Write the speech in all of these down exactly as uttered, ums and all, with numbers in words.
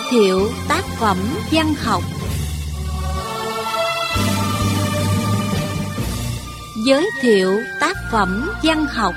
thiệu tác phẩm văn học. Giới thiệu tác phẩm văn học.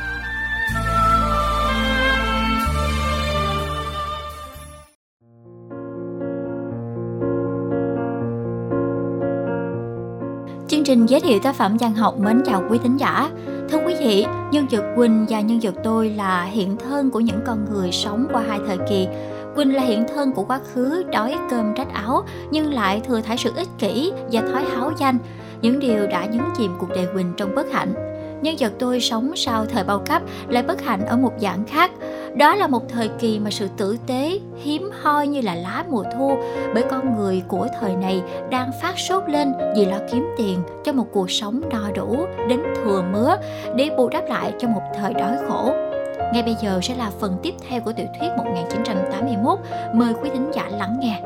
Chương trình giới thiệu tác phẩm văn học mến chào quý thính giả. Thưa quý vị, nhân vật Quỳnh và nhân vật tôi là hiện thân của những con người sống qua hai thời kỳ. Quỳnh là hiện thân của quá khứ đói cơm rách áo nhưng lại thừa thãi sự ích kỷ và thói háo danh, những điều đã nhấn chìm cuộc đời Quỳnh trong bất hạnh. Nhân vật tôi sống sau thời bao cấp lại bất hạnh ở một dạng khác. Đó là một thời kỳ mà sự tử tế hiếm hoi như là lá mùa thu, bởi con người của thời này đang phát sốt lên vì lo kiếm tiền cho một cuộc sống no đủ đến thừa mứa để bù đắp lại cho một thời đói khổ. Ngay bây giờ sẽ là phần tiếp theo của tiểu thuyết một nghìn chín trăm tám mươi mốt. Mời quý thính giả lắng nghe.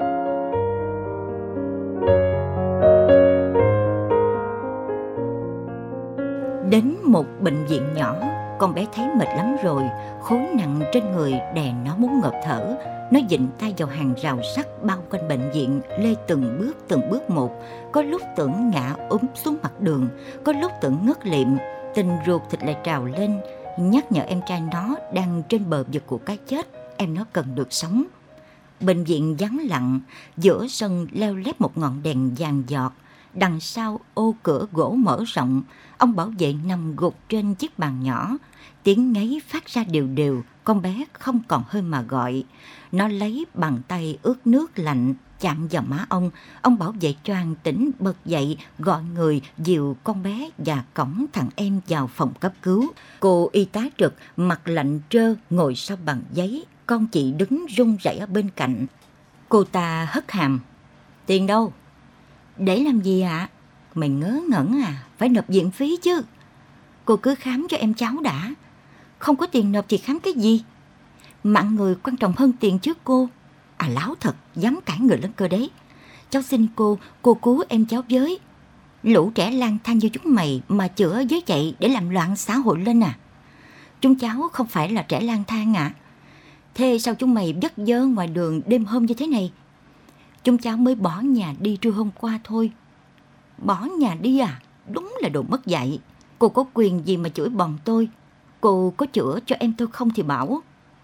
Đến một bệnh viện nhỏ, con bé thấy mệt lắm rồi, khối nặng trên người đè nó muốn ngộp thở. Nó vịn tay vào hàng rào sắt bao quanh bệnh viện, lê từng bước từng bước một. Có lúc tưởng ngã ốm xuống mặt đường, có lúc tưởng ngất liệm. Tình ruột thịt lại trào lên, nhắc nhở em trai nó đang trên bờ vực của cái chết. Em nó cần được sống. Bệnh viện vắng lặng, giữa sân leo lét một ngọn đèn vàng giọt. Đằng sau ô cửa gỗ mở rộng, ông bảo vệ nằm gục trên chiếc bàn nhỏ. Tiếng ngáy phát ra đều đều, con bé không còn hơi mà gọi. Nó lấy bàn tay ướt nước lạnh chạm vào má ông. Ông bảo vệ choàng tỉnh bật dậy, gọi người dìu con bé và cõng thằng em vào phòng cấp cứu. Cô y tá trực mặt lạnh trơ ngồi sau bàn giấy, con chị đứng run rẩy ở bên cạnh. Cô ta hất hàm. Tiền đâu? Để làm gì ạ? À? Mày ngớ ngẩn à, phải nộp viện phí chứ. Cô cứ khám cho em cháu đã. Không có tiền nộp thì khám cái gì? Mạng người quan trọng hơn tiền chứ cô. À láo thật, dám cãi người lớn cơ đấy. Cháu xin cô, cô cứu em cháu với. Lũ trẻ lang thang như chúng mày mà chữa với chạy để làm loạn xã hội lên à? Chúng cháu không phải là trẻ lang thang ạ. À? Thế sao chúng mày vất vơ ngoài đường đêm hôm như thế này? Chúng cháu mới bỏ nhà đi trưa hôm qua thôi. Bỏ nhà đi à? Đúng là đồ mất dạy. Cô có quyền gì mà chửi bọn tôi? Cô có chữa cho em tôi không thì bảo.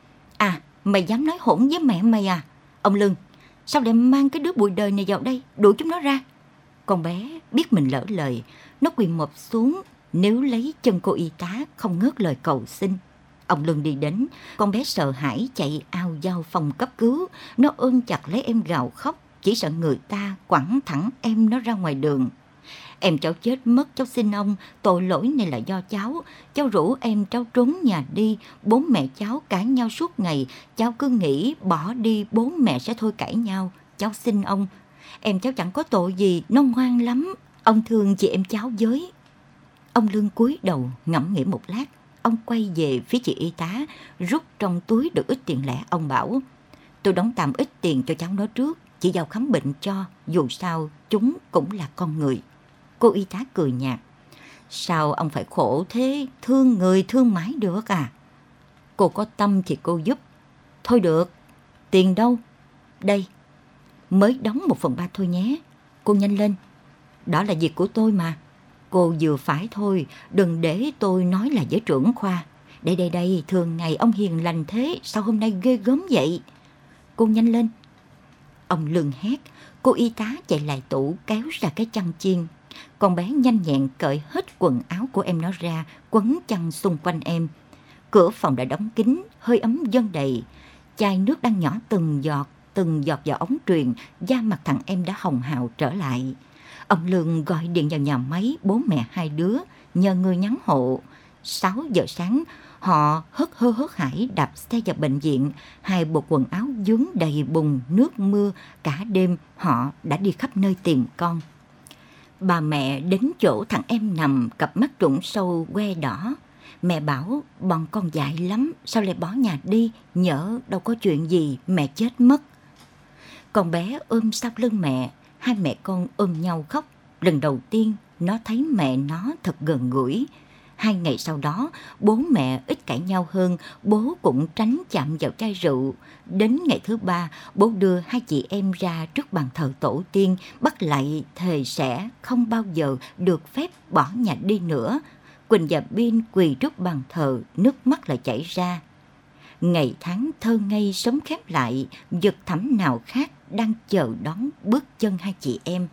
À, mày dám nói hỗn với mẹ mày à? Ông Lương, sao lại mang cái đứa bụi đời này vào đây, đuổi chúng nó ra? Con bé biết mình lỡ lời, nó quỳ mọp xuống, nếu lấy chân cô y tá không ngớt lời cầu xin. Ông Lương đi đến, con bé sợ hãi chạy ao vào phòng cấp cứu. Nó ôm chặt lấy em gào khóc, chỉ sợ người ta quẳng thẳng em nó ra ngoài đường. Em cháu chết mất, cháu xin ông, tội lỗi này là do cháu. Cháu rủ em cháu trốn nhà đi, bố mẹ cháu cãi nhau suốt ngày. Cháu cứ nghĩ bỏ đi bố mẹ sẽ thôi cãi nhau. Cháu xin ông, em cháu chẳng có tội gì, nó ngoan lắm. Ông thương chị em cháu với. Ông Lương cúi đầu ngẫm nghĩ một lát. Ông quay về phía chị y tá, rút trong túi được ít tiền lẻ. Ông bảo, tôi đóng tạm ít tiền cho cháu nó trước, chỉ vào khám bệnh cho, dù sao chúng cũng là con người. Cô y tá cười nhạt. Sao ông phải khổ thế, thương người thương mãi được à? Cô có tâm thì cô giúp. Thôi được, tiền đâu? Đây, mới đóng một phần ba thôi nhé. Cô nhanh lên, đó là việc của tôi mà. Cô vừa phải thôi, đừng để tôi nói là với trưởng khoa. Đây đây đây, thường ngày ông hiền lành thế, sao hôm nay ghê gớm vậy? Cô nhanh lên. Ông Lương hét, cô y tá chạy lại tủ kéo ra cái chăn chiên. Con bé nhanh nhẹn cởi hết quần áo của em nó ra, quấn chăn xung quanh em. Cửa phòng đã đóng kín, hơi ấm dâng đầy. Chai nước đang nhỏ từng giọt, từng giọt vào ống truyền, da mặt thằng em đã hồng hào trở lại. Ông Lương gọi điện vào nhà máy bố mẹ hai đứa, nhờ người nhắn hộ. Sáu giờ sáng, họ hớt hơ hớt hải đạp xe vào bệnh viện. Hai bộ quần áo vướng đầy bùn, nước mưa. Cả đêm họ đã đi khắp nơi tìm con. Bà mẹ đến chỗ thằng em nằm, cặp mắt trũng sâu que đỏ. Mẹ bảo bọn con dại lắm, sao lại bỏ nhà đi, nhỡ đâu có chuyện gì mẹ chết mất. Con bé ôm sau lưng mẹ, hai mẹ con ôm nhau khóc. Lần đầu tiên nó thấy mẹ nó thật gần gũi. Hai ngày sau đó, bố mẹ ít cãi nhau hơn, bố cũng tránh chạm vào chai rượu. Đến ngày thứ ba, bố đưa hai chị em ra trước bàn thờ tổ tiên, bắt lại thề sẽ không bao giờ được phép bỏ nhà đi nữa. Quỳnh và Bin quỳ trước bàn thờ, nước mắt lại chảy ra. Ngày tháng thơ ngây sớm khép lại, vực thẳm nào khác đang chờ đón bước chân hai chị em.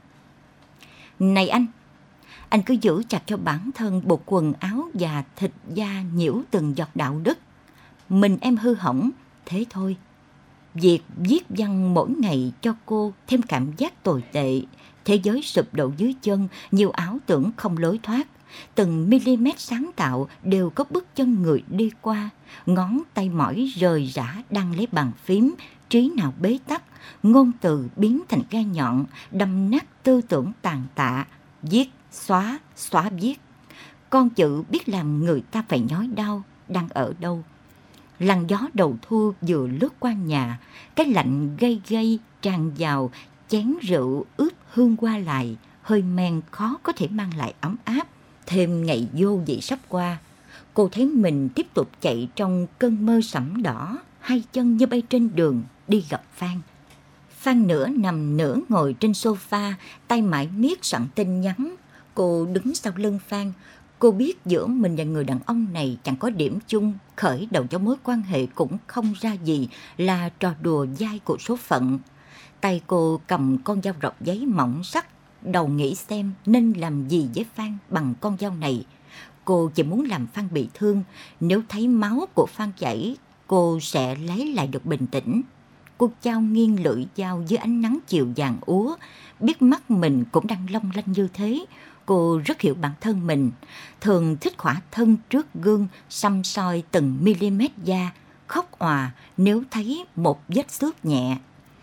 Này anh, anh cứ giữ chặt cho bản thân bộ quần áo và thịt da nhiễu từng giọt đạo đức. Mình em hư hỏng, thế thôi. Việc viết văn mỗi ngày cho cô thêm cảm giác tồi tệ. Thế giới sụp đổ dưới chân, nhiều ảo tưởng không lối thoát. Từng mm sáng tạo đều có bước chân người đi qua. Ngón tay mỏi rời rã đang lấy bàn phím, trí nào bế tắc, ngôn từ biến thành gai nhọn, đâm nát tư tưởng tàn tạ. Viết, xóa, xóa viết. Con chữ biết làm người ta phải nhói đau, đang ở đâu? Làn gió đầu thu vừa lướt qua nhà, cái lạnh gây gây tràn vào, chén rượu ướp hương qua lại, hơi men khó có thể mang lại ấm áp. Thêm ngày vô vị sắp qua, cô thấy mình tiếp tục chạy trong cơn mơ sẫm đỏ, hai chân như bay trên đường đi gặp Phan. Phan nửa nằm nửa ngồi trên sofa, tay mải miết soạn tin nhắn. Cô đứng sau lưng Phan. Cô biết giữa mình và người đàn ông này chẳng có điểm chung, khởi đầu cho mối quan hệ cũng không ra gì, là trò đùa dai của số phận. Tay cô cầm con dao rọc giấy mỏng sắc, đầu nghĩ xem nên làm gì với Phan bằng con dao này. Cô chỉ muốn làm Phan bị thương, nếu thấy máu của Phan chảy, cô sẽ lấy lại được bình tĩnh. Cô chao nghiêng lưỡi dao dưới ánh nắng chiều vàng úa, biết mắt mình cũng đang long lanh như thế. Cô rất hiểu bản thân mình, thường thích khỏa thân trước gương, xăm soi từng mm da, khóc òa nếu thấy một vết xước nhẹ.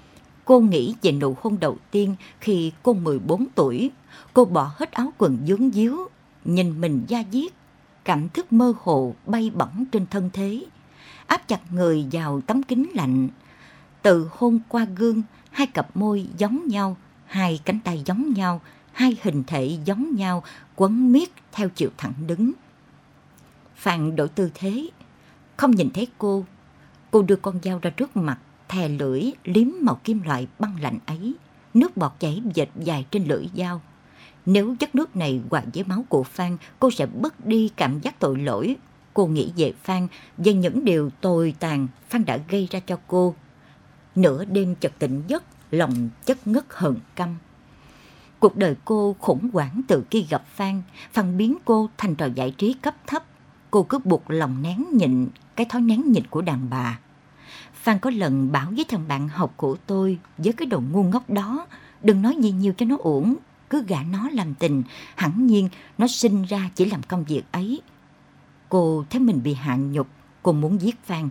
Cô nghĩ về nụ hôn đầu tiên khi cô mười bốn tuổi. Cô bỏ hết áo quần vướng víu, nhìn mình da diết, cảm thức mơ hồ bay bổng trên thân thế. Áp chặt người vào tấm kính lạnh. Từ hôn qua gương, hai cặp môi giống nhau, hai cánh tay giống nhau, hai hình thể giống nhau, quấn miết theo chiều thẳng đứng. Phan đổi tư thế, không nhìn thấy cô. Cô đưa con dao ra trước mặt, thè lưỡi liếm màu kim loại băng lạnh ấy. Nước bọt chảy dệt dài trên lưỡi dao. Nếu chất nước này hòa với máu của Phan, cô sẽ bớt đi cảm giác tội lỗi. Cô nghĩ về Phan, về những điều tồi tàn Phan đã gây ra cho cô. Nửa đêm chợt tỉnh giấc, lòng chất ngất hờn căm. Cuộc đời cô khủng hoảng từ khi gặp Phan. Phan biến cô thành trò giải trí cấp thấp. Cô cứ buộc lòng nén nhịn cái thói nén nhịn của đàn bà. Phan có lần bảo với thằng bạn học của tôi, với cái đồ ngu ngốc đó, đừng nói gì nhiều cho nó uổng, cứ gả nó làm tình, hẳn nhiên nó sinh ra chỉ làm công việc ấy. Cô thấy mình bị hạ nhục, cô muốn giết Phan.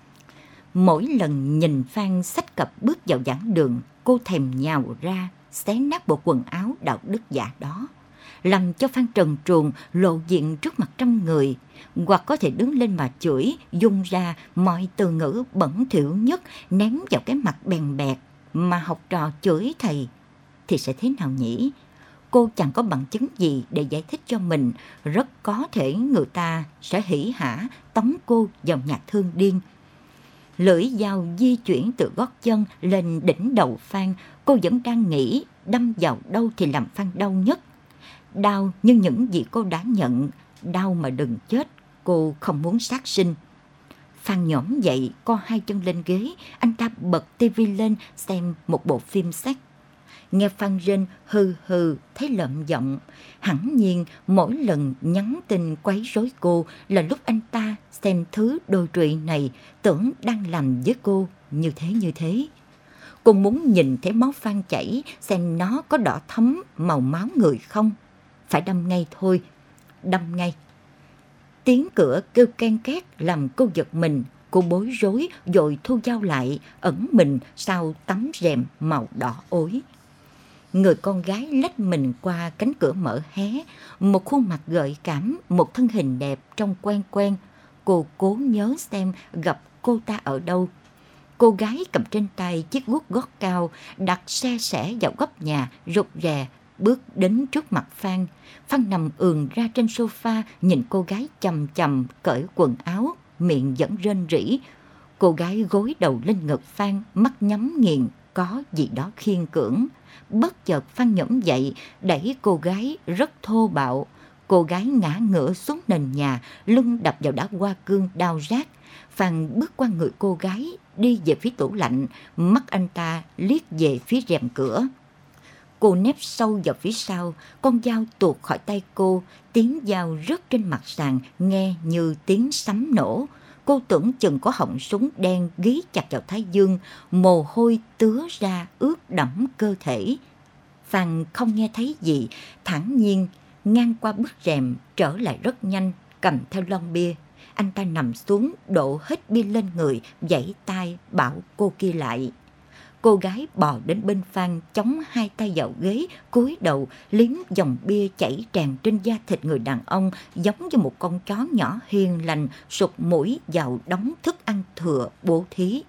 Mỗi lần nhìn Phan xách cặp bước vào giảng đường, cô thèm nhào ra, xé nát bộ quần áo đạo đức giả đó, làm cho Phan trần truồng lộ diện trước mặt trăm người, hoặc có thể đứng lên mà chửi, dung ra mọi từ ngữ bẩn thỉu nhất ném vào cái mặt bèn bẹt mà học trò chửi thầy. Thì sẽ thế nào nhỉ? Cô chẳng có bằng chứng gì để giải thích cho mình, rất có thể người ta sẽ hỉ hả tống cô vào nhà thương điên. Lưỡi dao di chuyển từ gót chân lên đỉnh đầu Phan, cô vẫn đang nghĩ đâm vào đâu thì làm Phan đau nhất. Đau như những gì cô đã nhận, đau mà đừng chết, cô không muốn sát sinh. Phan nhổm dậy, co hai chân lên ghế, anh ta bật tivi lên xem một bộ phim sex. Nghe Phan rên hừ hừ thấy lợm giọng. Hẳn nhiên mỗi lần nhắn tin quấy rối cô là lúc anh ta xem thứ đồi trụy này, tưởng đang làm với cô như thế như thế. Cô muốn nhìn thấy máu Phan chảy, xem nó có đỏ thẫm màu máu người không. Phải đâm ngay thôi, đâm ngay. Tiếng cửa kêu ken két làm cô giật mình. Cô bối rối vội thu dao lại, ẩn mình sau tấm rèm màu đỏ ối. Người con gái lách mình qua cánh cửa mở hé, một khuôn mặt gợi cảm, một thân hình đẹp trông quen quen. Cô cố nhớ xem gặp cô ta ở đâu. Cô gái cầm trên tay chiếc guốc gót cao, đặt se sẻ vào góc nhà, rụt rè, bước đến trước mặt Phan. Phan nằm ườn ra trên sofa, nhìn cô gái chằm chằm cởi quần áo, miệng vẫn rên rỉ. Cô gái gối đầu lên ngực Phan, mắt nhắm nghiền, có gì đó khiên cưỡng. Bất chợt Phan nhổm dậy, đẩy cô gái rất thô bạo. Cô gái ngã ngửa xuống nền nhà, lưng đập vào đá hoa cương đau rát. Phan bước qua người cô gái, đi về phía tủ lạnh, mắt anh ta liếc về phía rèm cửa. Cô nép sâu vào phía sau, con dao tuột khỏi tay cô, tiếng dao rớt trên mặt sàn, nghe như tiếng sấm nổ. Cô tưởng chừng có họng súng đen gí chặt vào thái dương, mồ hôi tứa ra ướt đẫm cơ thể. Phan không nghe thấy gì, thản nhiên ngang qua bức rèm, trở lại rất nhanh, cầm theo lon bia. Anh ta nằm xuống, đổ hết bia lên người, vẫy tay bảo cô kia lại. Cô gái bò đến bên Phan, chống hai tay vào ghế, cúi đầu liếm dòng bia chảy tràn trên da thịt người đàn ông, giống như một con chó nhỏ hiền lành sụt mũi vào đống thức ăn thừa bố thí.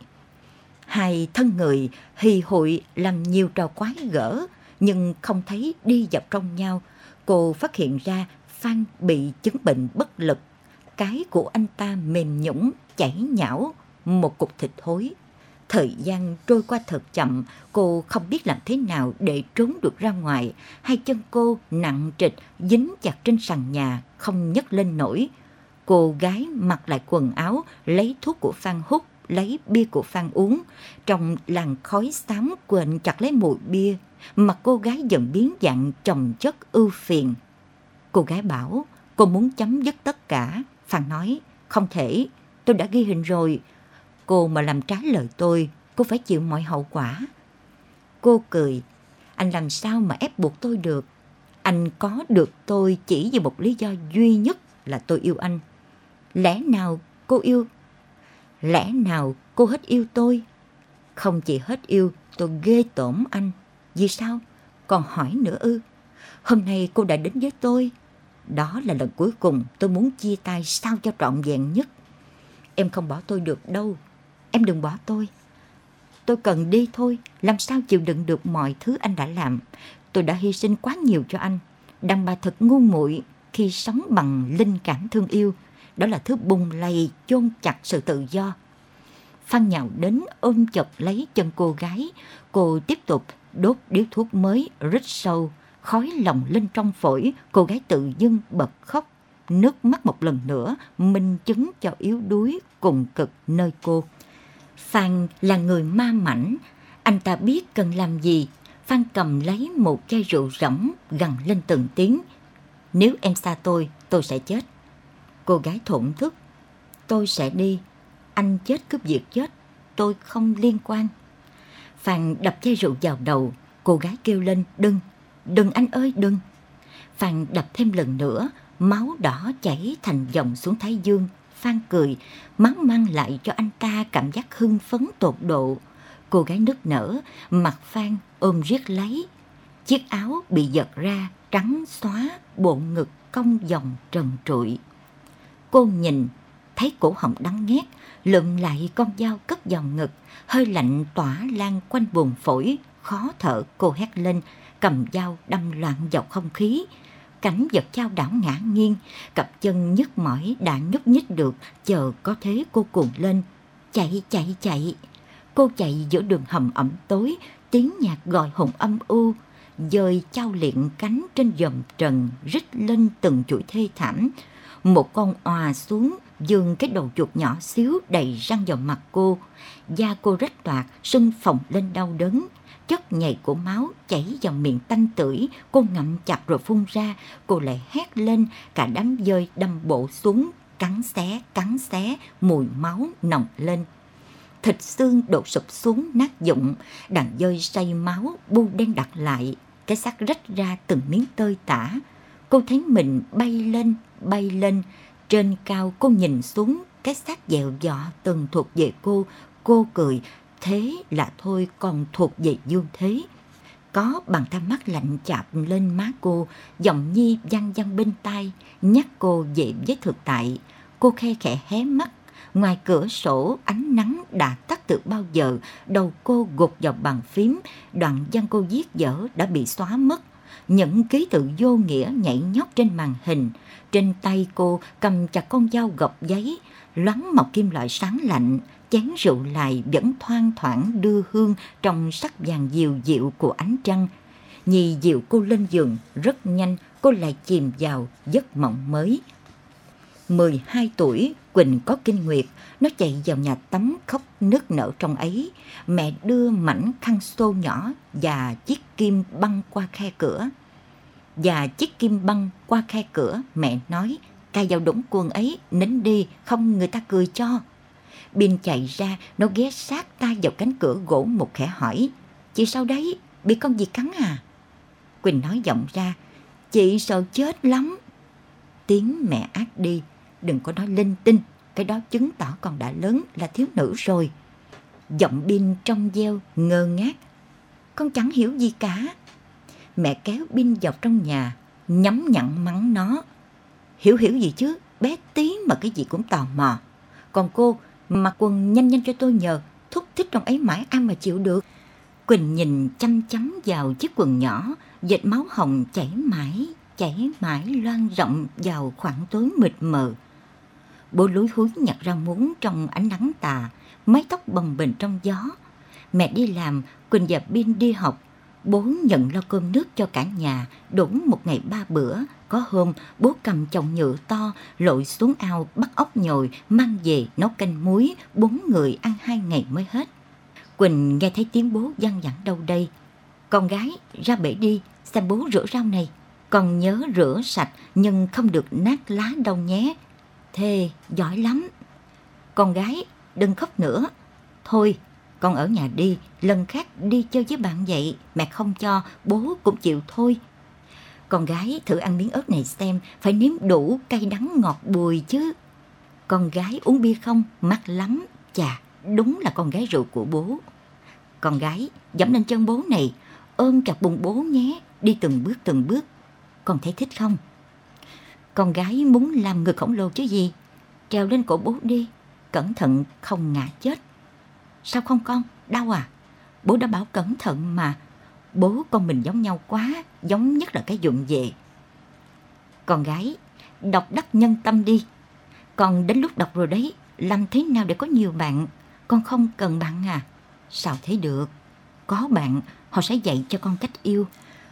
Hai thân người hì hụi làm nhiều trò quái gở, nhưng không thấy đi vào trong nhau. Cô phát hiện ra Phan bị chứng bệnh bất lực. Cái của anh ta mềm nhũn, chảy nhão, một cục thịt thối. Thời gian trôi qua thật chậm, cô không biết làm thế nào để trốn được ra ngoài. Hai chân cô nặng trịch, dính chặt trên sàn nhà, không nhấc lên nổi. Cô gái mặc lại quần áo, lấy thuốc của Phan hút, lấy bia của Phan uống. Trong làn khói xám quện chặt lấy mùi bia, mặt cô gái dần biến dạng chồng chất ưu phiền. Cô gái bảo cô muốn chấm dứt tất cả. Phan nói, không thể, tôi đã ghi hình rồi. Cô mà làm trái lời tôi, cô phải chịu mọi hậu quả. Cô cười, anh làm sao mà ép buộc tôi được. Anh có được tôi chỉ vì một lý do duy nhất là tôi yêu anh. Lẽ nào cô yêu? Lẽ nào cô hết yêu tôi? Không chỉ hết yêu, tôi ghê tởm anh. Vì sao? Còn hỏi nữa ư? Hôm nay cô đã đến với tôi. Đó là lần cuối cùng tôi muốn chia tay sao cho trọn vẹn nhất. Em không bỏ tôi được đâu. Em đừng bỏ tôi. Tôi cần đi thôi. Làm sao chịu đựng được mọi thứ anh đã làm. Tôi đã hy sinh quá nhiều cho anh. Đàn bà thật ngu muội khi sống bằng linh cảm thương yêu. Đó là thứ bùng lầy chôn chặt sự tự do. Phan nhào đến ôm chặt lấy chân cô gái. Cô tiếp tục đốt điếu thuốc mới rít sâu. Khói lồng lên trong phổi. Cô gái tự dưng bật khóc. Nước mắt một lần nữa minh chứng cho yếu đuối cùng cực nơi cô. Phan là người ma mảnh. Anh ta biết cần làm gì. Phan cầm lấy một chai rượu rỗng, gằn lên từng tiếng. Nếu em xa tôi, tôi sẽ chết. Cô gái thổn thức. Tôi sẽ đi. Anh chết cướp việc chết. Tôi không liên quan. Phan đập chai rượu vào đầu. Cô gái kêu lên, đừng, đừng anh ơi đừng. Phan đập thêm lần nữa. Máu đỏ chảy thành dòng xuống thái dương. Phan cười, máu mang lại cho anh ta cảm giác hưng phấn tột độ. Cô gái nức nở, mặt Phan ôm riết lấy. Chiếc áo bị giật ra, trắng xóa, bộ ngực cong vòng trần trụi. Cô nhìn, thấy cổ họng đắng nghét, lượm lại con dao cất vào ngực, hơi lạnh tỏa lan quanh buồng phổi, khó thở. Cô hét lên, cầm dao đâm loạn vào không khí. Cảnh vật chao đảo ngã nghiêng, cặp chân nhức mỏi đã nhúc nhích được, chờ có thế cô cuồng lên. Chạy, chạy, chạy. Cô chạy giữa đường hầm ẩm tối, tiếng nhạc gọi hồn âm u, dời chao liệng cánh trên dòm trần, rít lên từng chuỗi thê thảm. Một con òa xuống, giương cái đầu chuột nhỏ xíu đầy răng vào mặt cô. Da cô rách toạc, sưng phồng lên đau đớn. Chất nhầy của máu chảy vào miệng tanh tưởi. Cô ngậm chặt rồi phun ra. Cô lại hét lên, cả đám dơi đâm bộ xuống, cắn xé, cắn xé, mùi máu nồng lên. Thịt xương đổ sụp xuống nát vụn. Đàn dơi say máu bu đen đặc lại. Cái xác rách ra từng miếng tơi tả. Cô thấy mình bay lên, bay lên. Trên cao cô nhìn xuống, cái xác dẹo dọ từng thuộc về cô. Cô cười, thế là thôi còn thuộc về Dương Thế. Có bàn tay mắt lạnh chạm lên má cô, giọng nhi văng văng bên tai, nhắc cô về với thực tại. Cô khe khẽ hé mắt. Ngoài cửa sổ ánh nắng đã tắt từ bao giờ. Đầu cô gục vào bàn phím. Đoạn văn cô viết dở đã bị xóa mất. những ký tự vô nghĩa nhảy nhót trên màn hình. Trên tay cô cầm chặt con dao gọt giấy, loáng màu kim loại sáng lạnh. Chén rượu lại vẫn thoang thoảng đưa hương trong sắc vàng dịu dịu của ánh trăng. Nhì dịu cô lên giường, rất nhanh cô lại chìm vào giấc mộng mới. mười hai tuổi, Quỳnh có kinh nguyệt, nó chạy vào nhà tắm khóc nức nở trong ấy. Mẹ đưa mảnh khăn xô nhỏ và chiếc kim băng qua khe cửa. Và chiếc kim băng qua khe cửa, mẹ nói, cài vào đũng quần ấy, nín đi, không người ta cười cho. Bin chạy ra, nó ghé sát tay vào cánh cửa gỗ một khẽ hỏi, chị sao đấy, bị con gì cắn à? Quỳnh nói vọng ra, chị sợ chết lắm. Tiếng mẹ át đi, đừng có nói linh tinh, cái đó chứng tỏ con đã lớn là thiếu nữ rồi. Giọng Bin trong veo, ngơ ngác, con chẳng hiểu gì cả. Mẹ kéo Bin vào trong nhà, nhắm nhặn mắng nó. Hiểu hiểu gì chứ, bé tí mà cái gì cũng tò mò. Còn cô, mặc quần nhanh nhanh cho tôi nhờ, thúc thích trong ấy mãi ai mà chịu được. Quỳnh nhìn chăm chăm vào chiếc quần nhỏ, vệt máu hồng chảy mãi, chảy mãi loang rộng vào khoảng tối mịt mờ. Bố lúi húi nhặt ra muỗng trong ánh nắng tà, mái tóc bồng bềnh trong gió. Mẹ đi làm, Quỳnh và Bin đi học. Bố nhận lo cơm nước cho cả nhà, đủ một ngày ba bữa. Có hôm, bố cầm chồng nhựa to, lội xuống ao bắt ốc nhồi, mang về nấu canh muối, bốn người ăn hai ngày mới hết. Quỳnh nghe thấy tiếng bố văng vẳng đâu đây. Con gái, ra bể đi, xem bố rửa rau này. Con nhớ rửa sạch nhưng không được nát lá đâu nhé. Thề, giỏi lắm. Con gái, đừng khóc nữa. Thôi, con ở nhà đi, lần khác đi chơi với bạn vậy, mẹ không cho, bố cũng chịu thôi. Con gái thử ăn miếng ớt này xem, phải nếm đủ cay đắng ngọt bùi chứ. Con gái uống bia không, mắc lắm. Chà, đúng là con gái rượu của bố. Con gái, dẫm lên chân bố này, ôm chặt bụng bố nhé, đi từng bước từng bước. Con thấy thích không? Con gái muốn làm người khổng lồ chứ gì. Trèo lên cổ bố đi, cẩn thận không ngã chết. Sao không con, đau à? Bố đã bảo cẩn thận mà. Bố con mình giống nhau quá, giống nhất là cái dụng về. Con gái, độc đắc nhân tâm đi. Con đến lúc đọc rồi đấy, làm thế nào để có nhiều bạn? Con không cần bạn à? Sao thế được? Có bạn, họ sẽ dạy cho con cách yêu.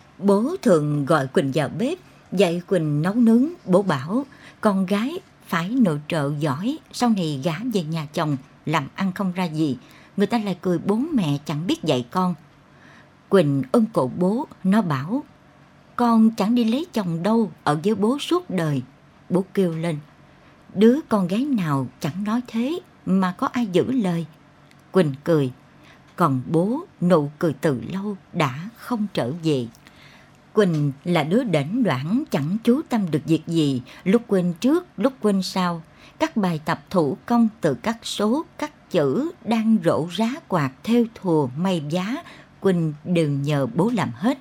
Bố thường gọi Quỳnh vào bếp, dạy Quỳnh nấu nướng. Bố bảo, con gái phải nội trợ giỏi, sau này gả về nhà chồng, làm ăn không ra gì. Người ta lại cười bố mẹ chẳng biết dạy con. Quỳnh ôm cổ bố, nó bảo, con chẳng đi lấy chồng đâu, ở với bố suốt đời. Bố kêu lên, đứa con gái nào chẳng nói thế mà có ai giữ lời. Quỳnh cười, còn bố nụ cười từ lâu đã không trở về. Quỳnh là đứa đễnh đoản chẳng chú tâm được việc gì, lúc quên trước, lúc quên sau. Các bài tập thủ công từ các số, các chữ, đang rổ rá quạt, thêu thùa, may giá, Quỳnh đều nhờ bố làm hết.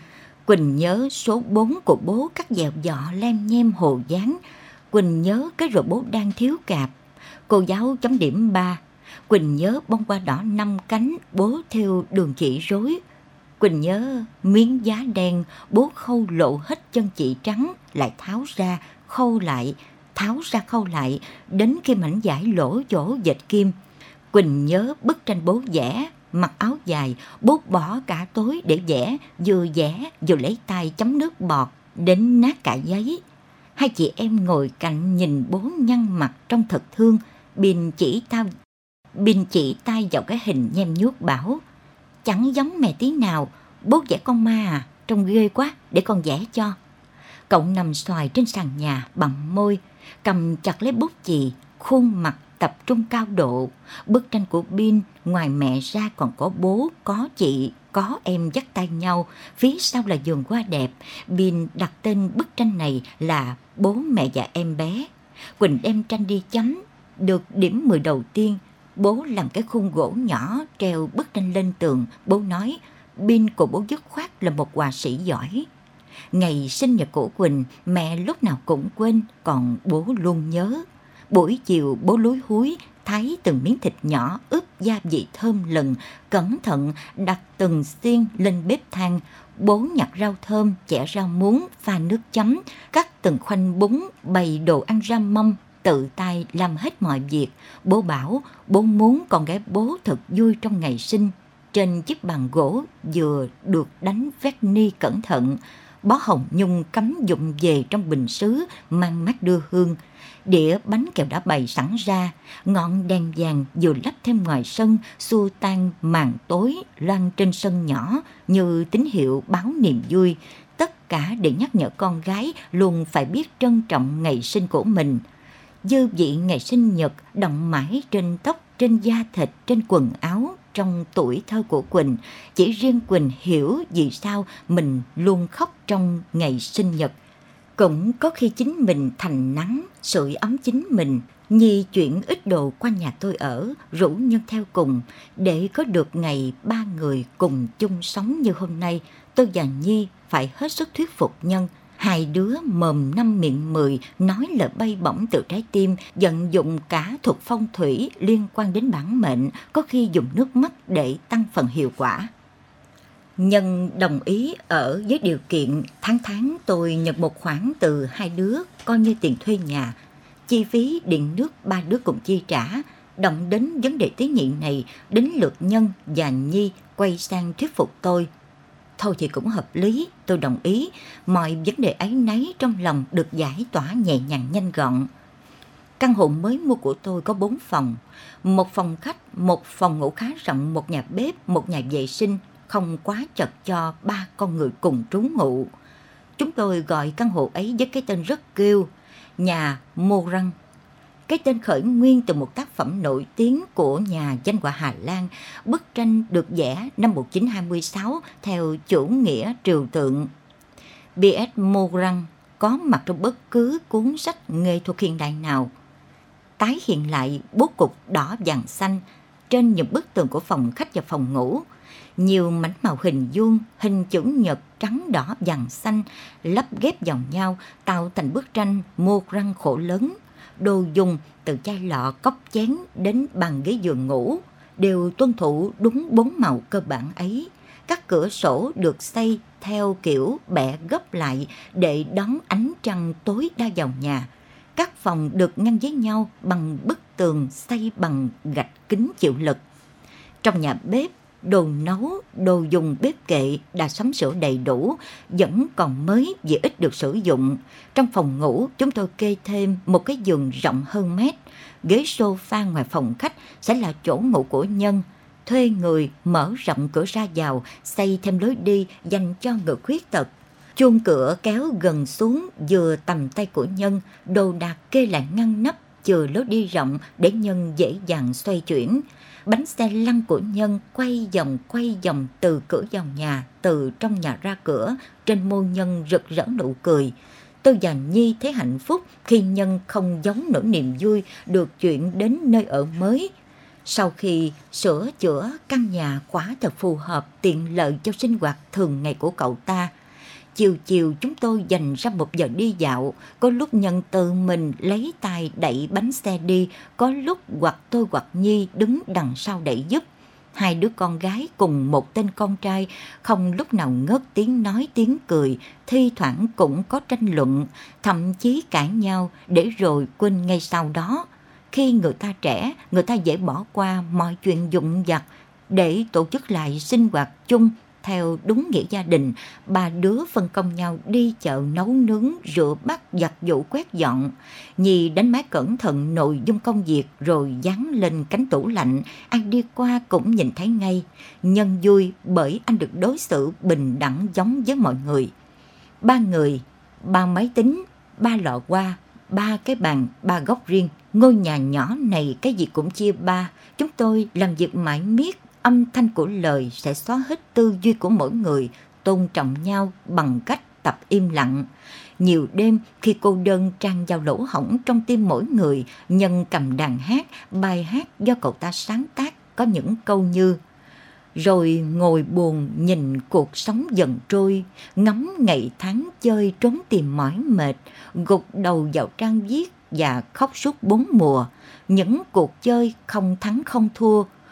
Quỳnh nhớ số bốn của bố cắt dẹo dọ lem nhem hồ dáng. Quỳnh nhớ cái rồi bố đang thiếu cạp. Cô giáo chấm điểm ba. Quỳnh nhớ bông hoa đỏ năm cánh, bố thêu đường chỉ rối. Quỳnh nhớ miếng giá đen, bố khâu lộ hết chân chỉ trắng, lại tháo ra, khâu lại, tháo ra khâu lại, đến khi mảnh vải lỗ chỗ dệt kim. Quỳnh nhớ bức tranh bố vẽ, mặc áo dài, bố bỏ cả tối để vẽ, vừa vẽ vừa lấy tay chấm nước bọt, đến nát cả giấy. Hai chị em ngồi cạnh nhìn bố nhăn mặt trong thật thương. Bin chỉ tao, Bin chỉ tay vào cái hình nhem nhuốc bảo, chẳng giống mẹ tí nào, bố vẽ con ma à, trông ghê quá, để con vẽ cho. Cậu nằm xoài trên sàn nhà, bặm môi, cầm chặt lấy bút chì, khuôn mặt tập trung cao độ. Bức tranh của Bin, ngoài mẹ ra còn có bố, có chị, có em dắt tay nhau, phía sau là vườn hoa đẹp. Bin đặt tên bức tranh này là Bố Mẹ và Em Bé. Quỳnh đem tranh đi chấm, được điểm mười đầu tiên. Bố làm cái khung gỗ nhỏ treo bức tranh lên tường. Bố nói Bin của bố dứt khoát là một họa sĩ giỏi. Ngày sinh nhật của Quỳnh, mẹ lúc nào cũng quên, còn bố luôn nhớ. Buổi chiều bố lúi húi thái từng miếng thịt nhỏ ướp gia vị thơm lừng, cẩn thận đặt từng xiên lên bếp than. Bố nhặt rau thơm, chẻ rau muống, pha nước chấm, cắt từng khoanh bún, bày đồ ăn ra mâm, tự tay làm hết mọi việc. Bố bảo bố muốn con gái bố thật vui trong ngày sinh. Trên chiếc bàn gỗ vừa được đánh vét ni cẩn thận, bó hồng nhung cắm dụng về trong bình sứ mang mát đưa hương. Đĩa bánh kẹo đã bày sẵn ra, ngọn đèn vàng vừa lắp thêm ngoài sân, xua tan màn tối loang trên sân nhỏ như tín hiệu báo niềm vui. Tất cả để nhắc nhở con gái luôn phải biết trân trọng ngày sinh của mình. Dư vị ngày sinh nhật đọng mãi trên tóc, trên da thịt, trên quần áo. Trong tuổi thơ của Quỳnh, chỉ riêng Quỳnh hiểu vì sao mình luôn khóc trong ngày sinh nhật. Cũng có khi chính mình thành nắng, sưởi ấm chính mình. Nhi chuyển ít đồ qua nhà tôi ở, rủ Nhân theo cùng. Để có được ngày ba người cùng chung sống như hôm nay, tôi và Nhi phải hết sức thuyết phục Nhân. Hai đứa mồm năm miệng mười, nói lời bay bổng từ trái tim, vận dụng cả thuật phong thủy liên quan đến bản mệnh, có khi dùng nước mắt để tăng phần hiệu quả. Nhân đồng ý ở với điều kiện tháng tháng tôi nhận một khoản từ hai đứa, coi như tiền thuê nhà. Chi phí điện nước ba đứa cùng chi trả. Động đến vấn đề tế nhị này, đến lượt Nhân và Nhi quay sang thuyết phục tôi. Thôi thì cũng hợp lý, tôi đồng ý. Mọi vấn đề ấy nấy trong lòng được giải tỏa nhẹ nhàng nhanh gọn. Căn hộ mới mua của tôi có bốn phòng. Một phòng khách, một phòng ngủ khá rộng, một nhà bếp, một nhà vệ sinh, không quá chật cho ba con người cùng trú ngụ. Chúng tôi gọi căn hộ ấy với cái tên rất kêu, nhà Mô Răng. Cái tên khởi nguyên từ một tác phẩm nổi tiếng của nhà danh họa Hà Lan. Bức tranh được vẽ năm một nghìn chín trăm hai mươi sáu theo chủ nghĩa trừu tượng. bê ét Morgan có mặt trong bất cứ cuốn sách nghệ thuật hiện đại nào. Tái hiện lại bố cục đỏ vàng xanh trên những bức tường của phòng khách và phòng ngủ. Nhiều mảnh màu hình vuông, hình chữ nhật trắng đỏ vàng xanh lắp ghép vào nhau tạo thành bức tranh Morgan khổ lớn. Đồ dùng từ chai lọ, cốc chén đến bàn ghế giường ngủ đều tuân thủ đúng bốn màu cơ bản ấy. Các cửa sổ được xây theo kiểu bẻ gấp lại để đón ánh trăng tối đa vào nhà. Các phòng được ngăn với nhau bằng bức tường xây bằng gạch kính chịu lực. Trong nhà bếp, đồ nấu, đồ dùng bếp kệ đã sắm sửa đầy đủ, vẫn còn mới vì ít được sử dụng. Trong phòng ngủ, chúng tôi kê thêm một cái giường rộng hơn mét. Ghế sofa ngoài phòng khách sẽ là chỗ ngủ của Nhân. Thuê người mở rộng cửa ra vào, xây thêm lối đi dành cho người khuyết tật. Chuông cửa kéo gần xuống vừa tầm tay của Nhân, đồ đạc kê lại ngăn nắp, chừa lối đi rộng để Nhân dễ dàng xoay chuyển. Bánh xe lăn của Nhân quay vòng quay vòng từ cửa vào nhà, từ trong nhà ra cửa, trên môi Nhân rực rỡ nụ cười. Tôi và Nhi thấy hạnh phúc khi Nhân không giấu nỗi niềm vui được chuyển đến nơi ở mới. Sau khi sửa chữa căn nhà quả thật phù hợp, tiện lợi cho sinh hoạt thường ngày của cậu ta. Chiều chiều chúng tôi dành ra một giờ đi dạo, có lúc Nhân tự mình lấy tay đẩy bánh xe đi, có lúc hoặc tôi hoặc Nhi đứng đằng sau đẩy giúp. Hai đứa con gái cùng một tên con trai không lúc nào ngớt tiếng nói tiếng cười, thi thoảng cũng có tranh luận, thậm chí cãi nhau để rồi quên ngay sau đó. Khi người ta trẻ, người ta dễ bỏ qua mọi chuyện vụn vặt để tổ chức lại sinh hoạt chung theo đúng nghĩa gia đình. Ba đứa phân công nhau đi chợ nấu nướng, rửa bát, giặt giũ, quét dọn. Nhi đánh máy cẩn thận nội dung công việc rồi dán lên cánh tủ lạnh, ai đi qua cũng nhìn thấy ngay. Nhân vui bởi anh được đối xử bình đẳng giống với mọi người. Ba người, ba máy tính, ba lọ hoa, ba cái bàn, ba góc riêng. Ngôi nhà nhỏ này cái gì cũng chia ba. Chúng tôi làm việc mãi miết, âm thanh của lời sẽ xóa hết tư duy của mỗi người, tôn trọng nhau bằng cách tập im lặng. Nhiều đêm khi cô đơn tràn vào lỗ hổng trong tim mỗi người, Nhân cầm đàn hát, bài hát do cậu ta sáng tác có những câu như: rồi ngồi buồn nhìn cuộc sống dần trôi, ngắm ngày tháng chơi trốn tìm mỏi mệt, gục đầu vào trang viết và khóc suốt bốn mùa. Những cuộc chơi không thắng không thua,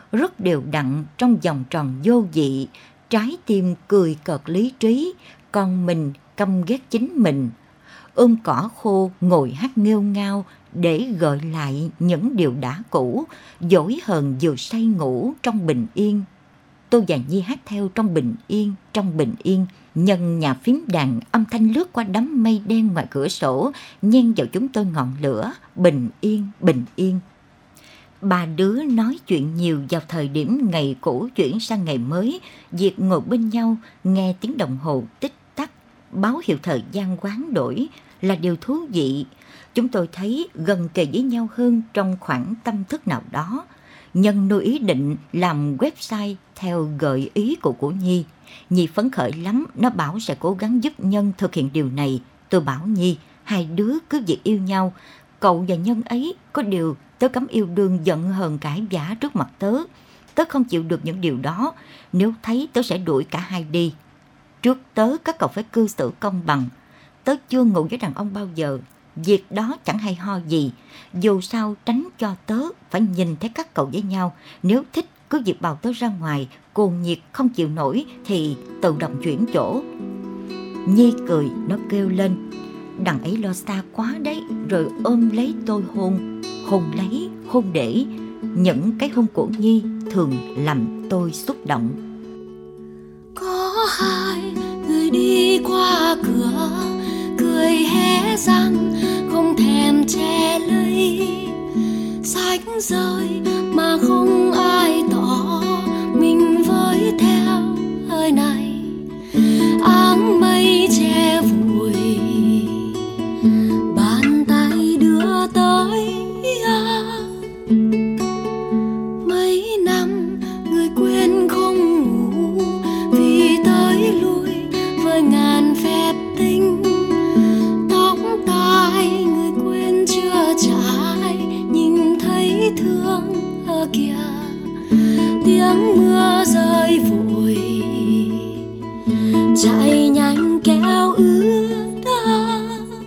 rất đều đặn trong vòng tròn vô vị, trái tim cười cợt lý trí, còn mình căm ghét chính mình. Ôm cỏ khô ngồi hát nghêu ngao để gợi lại những điều đã cũ, dỗi hờn vừa say ngủ trong bình yên. Tôi và Nhi hát theo trong bình yên, trong bình yên. Nhân nhà phím đàn, âm thanh lướt qua đám mây đen ngoài cửa sổ, nhen vào chúng tôi ngọn lửa, bình yên, bình yên. Ba đứa nói chuyện nhiều vào thời điểm ngày cũ chuyển sang ngày mới. Việc ngồi bên nhau, nghe tiếng đồng hồ tích tắc, báo hiệu thời gian hoán đổi là điều thú vị. Chúng tôi thấy gần kề với nhau hơn trong khoảng tâm thức nào đó. Nhân nuôi ý định làm website theo gợi ý của của Nhi. Nhi phấn khởi lắm, nó bảo sẽ cố gắng giúp Nhân thực hiện điều này. Tôi bảo Nhi, hai đứa cứ việc yêu nhau. Cậu và Nhân ấy có điều tớ cấm yêu đương, giận hờn cãi vã trước mặt tớ. Tớ không chịu được những điều đó. Nếu thấy tớ sẽ đuổi cả hai đi. Trước tớ các cậu phải cư xử công bằng. Tớ chưa ngủ với đàn ông bao giờ. Việc đó chẳng hay ho gì. Dù sao tránh cho tớ phải nhìn thấy các cậu với nhau. Nếu thích cứ việc bảo tớ ra ngoài. Cuồng nhiệt không chịu nổi thì tự động chuyển chỗ. Nhi cười, nó kêu lên. Đằng ấy lo xa quá đấy. Rồi ôm lấy tôi hôn. Hôn lấy, hôn để. Những cái hôn của Nhi thường làm tôi xúc động. Có hai người đi qua cửa, cười hé răng không thèm che lấy. Sách rơi mà không ai tỏ, mình với theo hơi này. Áng mây che vùi, bàn tay đưa tới. Mấy năm người quên không ngủ, vì tới lui với ngàn phép tính. Tóc tai người quên chưa trải, nhìn thấy thương ở kìa. Tiếng mưa rơi vội, chạy nhanh kéo ướt đá.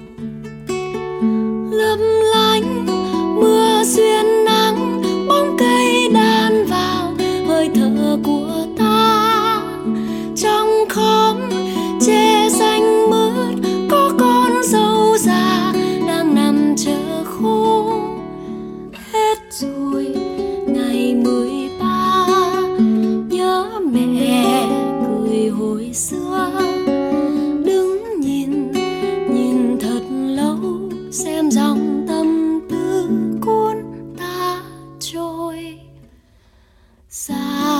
Lấp lánh mưa xuyên nắng, bóng cây đan vào hơi thở của ta. Trong khóm tre xanh mướt có con dâu già đang nằm chờ khô. Hết rồi ngày mười ba, nhớ mẹ cười hồi xưa. Đứng nhìn, nhìn thật lâu, xem dòng tâm tư cuốn ta trôi xa.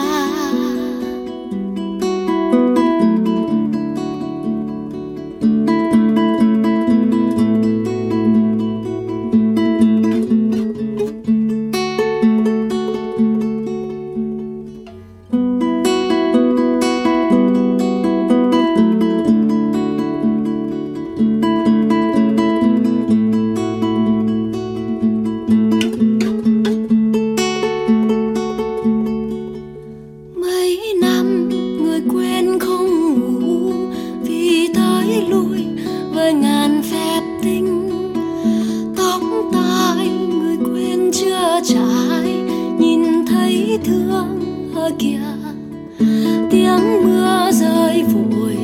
Tiếng mưa rơi vội,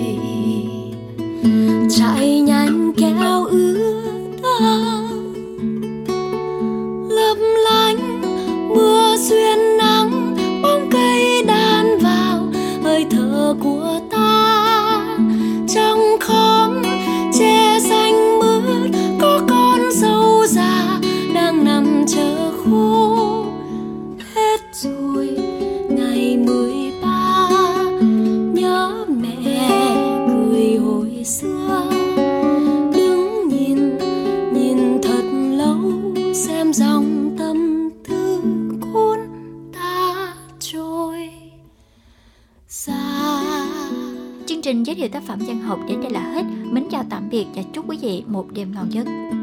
chạy nhanh kéo ướt đá. Lấp lánh mưa xuyên nắng, bóng cây đan vào hơi thở của ta. Trong khóm tre xanh mướt có con dâu già đang nằm chờ khô. Hết rồi ngày mười ba, nhớ mẹ cười hồi xưa. Đứng nhìn, nhìn thật lâu, xem dòng tâm tư cuốn ta trôi xa. Chương trình giới thiệu tác phẩm văn học đến đây là hết. Mến chào tạm biệt và chúc quý vị một đêm ngon giấc.